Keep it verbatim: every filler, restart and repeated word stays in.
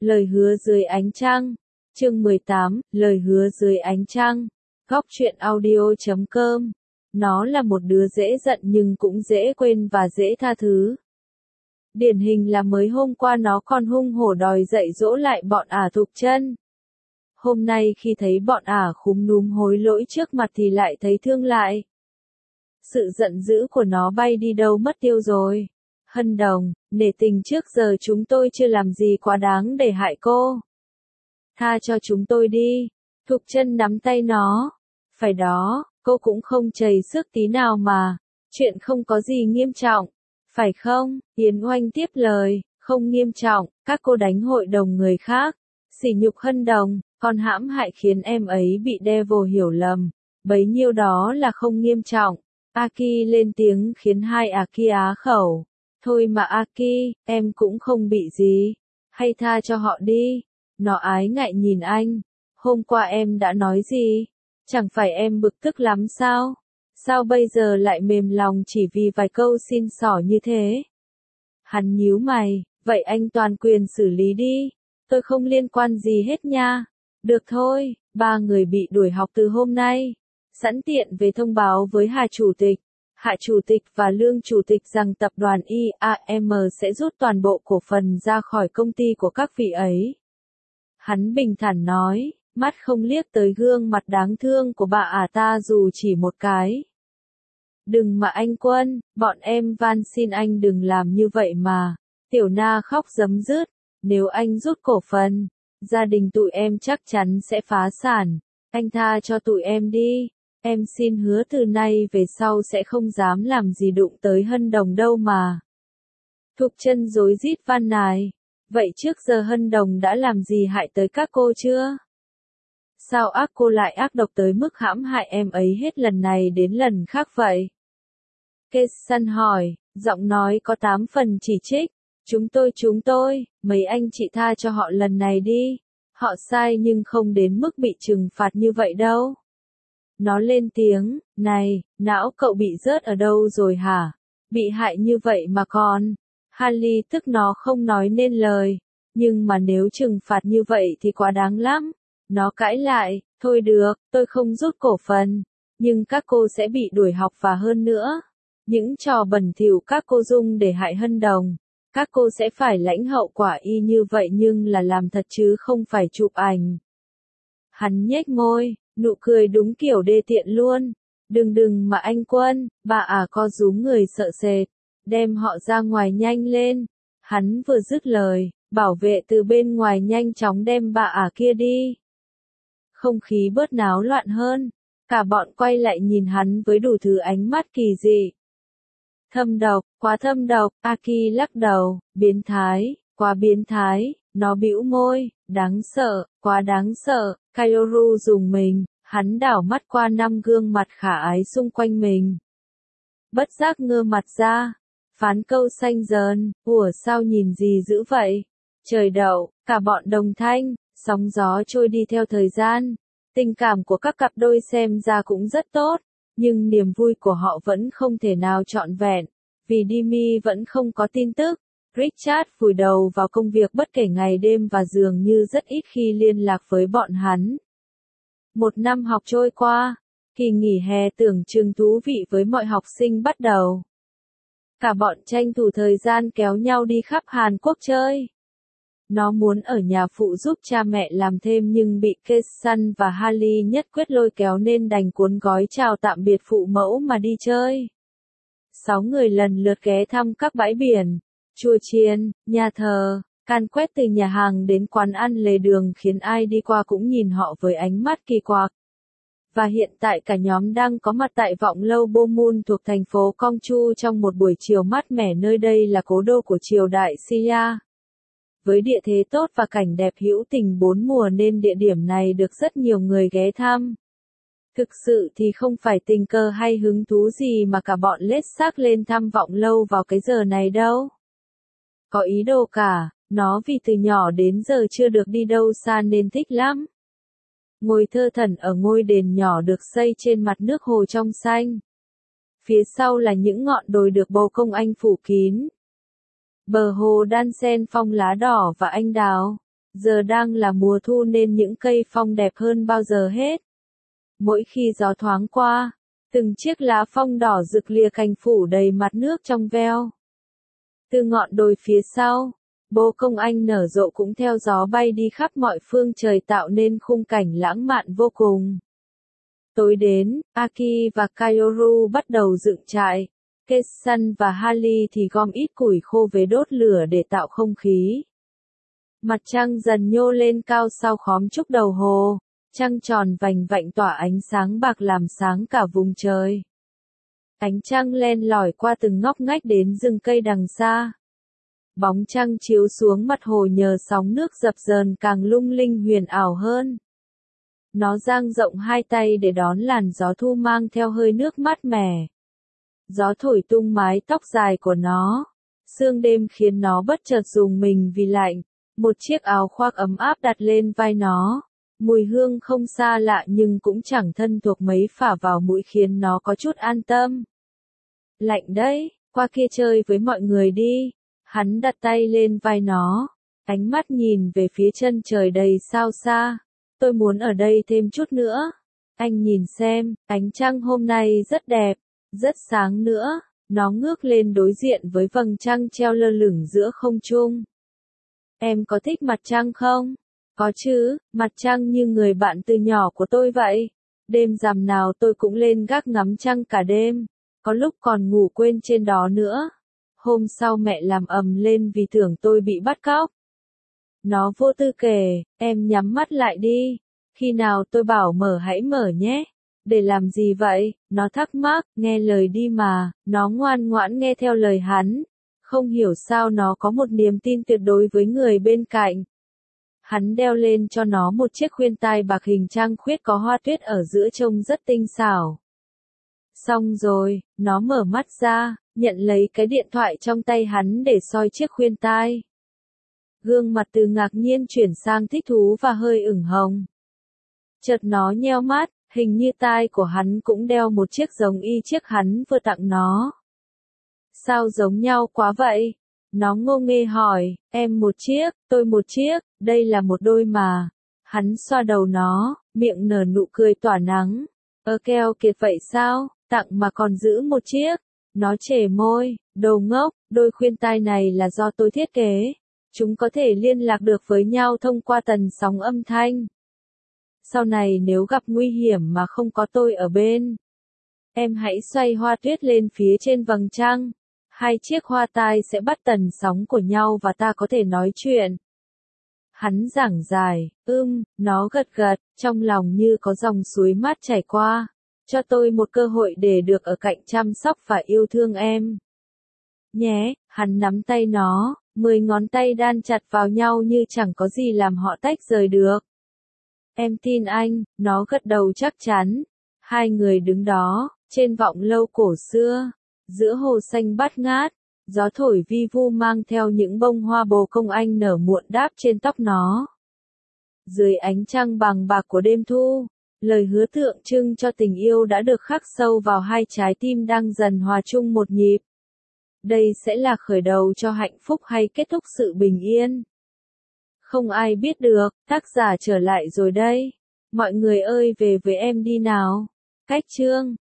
Lời hứa dưới ánh trăng. Chương mười tám, lời hứa dưới ánh trăng. Góc truyện audio chấm com. Nó là một đứa dễ giận nhưng cũng dễ quên và dễ tha thứ. Điển hình là mới hôm qua nó còn hung hổ đòi dạy dỗ lại bọn ả Thục Chân. Hôm nay khi thấy bọn ả khúm núm hối lỗi trước mặt thì lại thấy thương lại. Sự giận dữ của nó bay đi đâu mất tiêu rồi. Hân Đồng, nể tình trước giờ chúng tôi chưa làm gì quá đáng để hại cô. Tha cho chúng tôi đi. Thục Chân nắm tay nó. Phải đó, cô cũng không chầy sức tí nào mà. Chuyện không có gì nghiêm trọng. Phải không? Yến Oanh tiếp lời. Không nghiêm trọng, các cô đánh hội đồng người khác. Sỉ nhục Hân Đồng, còn hãm hại khiến em ấy bị Devil hiểu lầm. Bấy nhiêu đó là không nghiêm trọng. Aki lên tiếng khiến hai Aki á khẩu. Thôi mà Aki, em cũng không bị gì. Hay tha cho họ đi. Nó ái ngại nhìn anh. Hôm qua em đã nói gì? Chẳng phải em bực tức lắm sao? Sao bây giờ lại mềm lòng chỉ vì vài câu xin xỏ như thế? Hắn nhíu mày, vậy anh toàn quyền xử lý đi. Tôi không liên quan gì hết nha. Được thôi, ba người bị đuổi học từ hôm nay. Sẵn tiện về thông báo với Hà Chủ tịch, Hạ Chủ tịch và Lương Chủ tịch rằng tập đoàn i a em sẽ rút toàn bộ cổ phần ra khỏi công ty của các vị ấy. Hắn bình thản nói, mắt không liếc tới gương mặt đáng thương của bà ả ta dù chỉ một cái. Đừng mà anh Quân, bọn em van xin anh đừng làm như vậy mà. Tiểu Na khóc rấm rứt, nếu anh rút cổ phần, gia đình tụi em chắc chắn sẽ phá sản. Anh tha cho tụi em đi. Em xin hứa từ nay về sau sẽ không dám làm gì đụng tới Hân Đồng đâu mà. Thục Chân rối rít van nài. Vậy trước giờ Hân Đồng đã làm gì hại tới các cô chưa? Sao ác cô lại ác độc tới mức hãm hại em ấy hết lần này đến lần khác vậy? Kesan hỏi, giọng nói có tám phần chỉ trích. Chúng tôi chúng tôi, mấy anh chị tha cho họ lần này đi. Họ sai nhưng không đến mức bị trừng phạt như vậy đâu. Nó lên tiếng, này, não cậu bị rớt ở đâu rồi hả? Bị hại như vậy mà còn. Harley tức nó không nói nên lời. Nhưng mà nếu trừng phạt như vậy thì quá đáng lắm. Nó cãi lại, thôi được, tôi không rút cổ phần. Nhưng các cô sẽ bị đuổi học và hơn nữa. Những trò bẩn thỉu các cô dung để hại Hân Đồng. Các cô sẽ phải lãnh hậu quả y như vậy nhưng là làm thật chứ không phải chụp ảnh. Hắn nhếch môi, nụ cười đúng kiểu đê tiện luôn. Đừng đừng mà anh Quân, bà ả co rúm người sợ sệt. Đem họ ra ngoài nhanh lên. Hắn vừa dứt lời, bảo vệ từ bên ngoài nhanh chóng đem bà ả kia đi. Không khí bớt náo loạn hơn. Cả bọn quay lại nhìn hắn với đủ thứ ánh mắt kỳ dị. Thâm độc, quá thâm độc, Aki lắc đầu, biến thái, quá biến thái, nó bĩu môi, đáng sợ, quá đáng sợ, Kaioru dùng mình, hắn đảo mắt qua năm gương mặt khả ái xung quanh mình. Bất giác ngơ mặt ra, phán câu xanh dờn, ủa sao nhìn gì dữ vậy? Trời đậu, cả bọn đồng thanh, sóng gió trôi đi theo thời gian, tình cảm của các cặp đôi xem ra cũng rất tốt. Nhưng niềm vui của họ vẫn không thể nào trọn vẹn, vì Dimi vẫn không có tin tức. Richard vùi đầu vào công việc bất kể ngày đêm và dường như rất ít khi liên lạc với bọn hắn. Một năm học trôi qua, kỳ nghỉ hè tưởng chừng thú vị với mọi học sinh bắt đầu. Cả bọn tranh thủ thời gian kéo nhau đi khắp Hàn Quốc chơi. Nó muốn ở nhà phụ giúp cha mẹ làm thêm nhưng bị Kesan và Harley nhất quyết lôi kéo nên đành cuốn gói chào tạm biệt phụ mẫu mà đi chơi. Sáu người lần lượt ghé thăm các bãi biển, chùa chiền, nhà thờ, can quét từ nhà hàng đến quán ăn lề đường khiến ai đi qua cũng nhìn họ với ánh mắt kỳ quặc. Và hiện tại cả nhóm đang có mặt tại Vọng Lâu Bomun thuộc thành phố Gongju trong một buổi chiều mát mẻ, nơi đây là cố đô của triều đại Xia. Với địa thế tốt và cảnh đẹp hữu tình bốn mùa nên địa điểm này được rất nhiều người ghé thăm. Thực sự thì không phải tình cờ hay hứng thú gì mà cả bọn lết xác lên thăm Vọng Lâu vào cái giờ này đâu. Có ý đồ cả, nó vì từ nhỏ đến giờ chưa được đi đâu xa nên thích lắm. Ngồi thơ thẩn ở ngôi đền nhỏ được xây trên mặt nước hồ trong xanh. Phía sau là những ngọn đồi được bầu công anh phủ kín. Bờ hồ đan xen phong lá đỏ và anh đào. Giờ đang là mùa thu nên những cây phong đẹp hơn bao giờ hết. Mỗi khi gió thoáng qua, từng chiếc lá phong đỏ rực lìa cành phủ đầy mặt nước trong veo. Từ ngọn đồi phía sau, bồ công anh nở rộ cũng theo gió bay đi khắp mọi phương trời tạo nên khung cảnh lãng mạn vô cùng. Tối đến, Aki và Kaioru bắt đầu dựng trại. Kesan và Hali thì gom ít củi khô về đốt lửa để tạo không khí. Mặt trăng dần nhô lên cao sau khóm trúc đầu hồ, trăng tròn vành vạnh tỏa ánh sáng bạc làm sáng cả vùng trời. Ánh trăng len lỏi qua từng ngóc ngách đến rừng cây đằng xa. Bóng trăng chiếu xuống mặt hồ nhờ sóng nước dập dờn càng lung linh huyền ảo hơn. Nó dang rộng hai tay để đón làn gió thu mang theo hơi nước mát mẻ. Gió thổi tung mái tóc dài của nó. Sương đêm khiến nó bất chợt rùng mình vì lạnh. Một chiếc áo khoác ấm áp đặt lên vai nó. Mùi hương không xa lạ nhưng cũng chẳng thân thuộc mấy phả vào mũi khiến nó có chút an tâm. Lạnh đấy, qua kia chơi với mọi người đi. Hắn đặt tay lên vai nó. Ánh mắt nhìn về phía chân trời đầy sao xa. Tôi muốn ở đây thêm chút nữa. Anh nhìn xem, ánh trăng hôm nay rất đẹp, rất sáng nữa. Nó ngước lên đối diện với vầng trăng treo lơ lửng giữa không trung. Em có thích mặt trăng không? Có chứ, mặt trăng như người bạn từ nhỏ của tôi vậy. Đêm rằm nào tôi cũng lên gác ngắm trăng cả đêm. Có lúc còn ngủ quên trên đó nữa. Hôm sau mẹ làm ầm lên vì tưởng tôi bị bắt cóc. Nó vô tư kể, em nhắm mắt lại đi. Khi nào tôi bảo mở hãy mở nhé. Để làm gì vậy? Nó thắc mắc, nghe lời đi mà. Nó ngoan ngoãn nghe theo lời hắn. Không hiểu sao nó có một niềm tin tuyệt đối với người bên cạnh. Hắn đeo lên cho nó một chiếc khuyên tai bạc hình trăng khuyết có hoa tuyết ở giữa trông rất tinh xảo. Xong rồi, nó mở mắt ra, nhận lấy cái điện thoại trong tay hắn để soi chiếc khuyên tai. Gương mặt từ ngạc nhiên chuyển sang thích thú và hơi ửng hồng. Chợt nó nheo mắt, hình như tai của hắn cũng đeo một chiếc giống y chiếc hắn vừa tặng nó. Sao giống nhau quá vậy? Nó ngô nghê hỏi, em một chiếc, tôi một chiếc, đây là một đôi mà. Hắn xoa đầu nó, miệng nở nụ cười tỏa nắng. Ơ keo kiệt vậy sao, tặng mà còn giữ một chiếc. Nó chề môi, đồ ngốc, đôi khuyên tai này là do tôi thiết kế. Chúng có thể liên lạc được với nhau thông qua tần sóng âm thanh. Sau này nếu gặp nguy hiểm mà không có tôi ở bên, em hãy xoay hoa tuyết lên phía trên vầng trăng. Hai chiếc hoa tai sẽ bắt tần sóng của nhau và ta có thể nói chuyện. Hắn giảng giải, ưm, nó gật gật, trong lòng như có dòng suối mát chảy qua. Cho tôi một cơ hội để được ở cạnh chăm sóc và yêu thương em. Nhé, hắn nắm tay nó, mười ngón tay đan chặt vào nhau như chẳng có gì làm họ tách rời được. Em tin anh, nó gật đầu chắc chắn. Hai người đứng đó, trên vọng lâu cổ xưa, giữa hồ xanh bát ngát, gió thổi vi vu mang theo những bông hoa bồ công anh nở muộn đáp trên tóc nó. Dưới ánh trăng bằng bạc của đêm thu, lời hứa tượng trưng cho tình yêu đã được khắc sâu vào hai trái tim đang dần hòa chung một nhịp. Đây sẽ là khởi đầu cho hạnh phúc hay kết thúc sự bình yên? Không ai biết được, tác giả trở lại rồi đây. Mọi người ơi về với em đi nào. Cách chương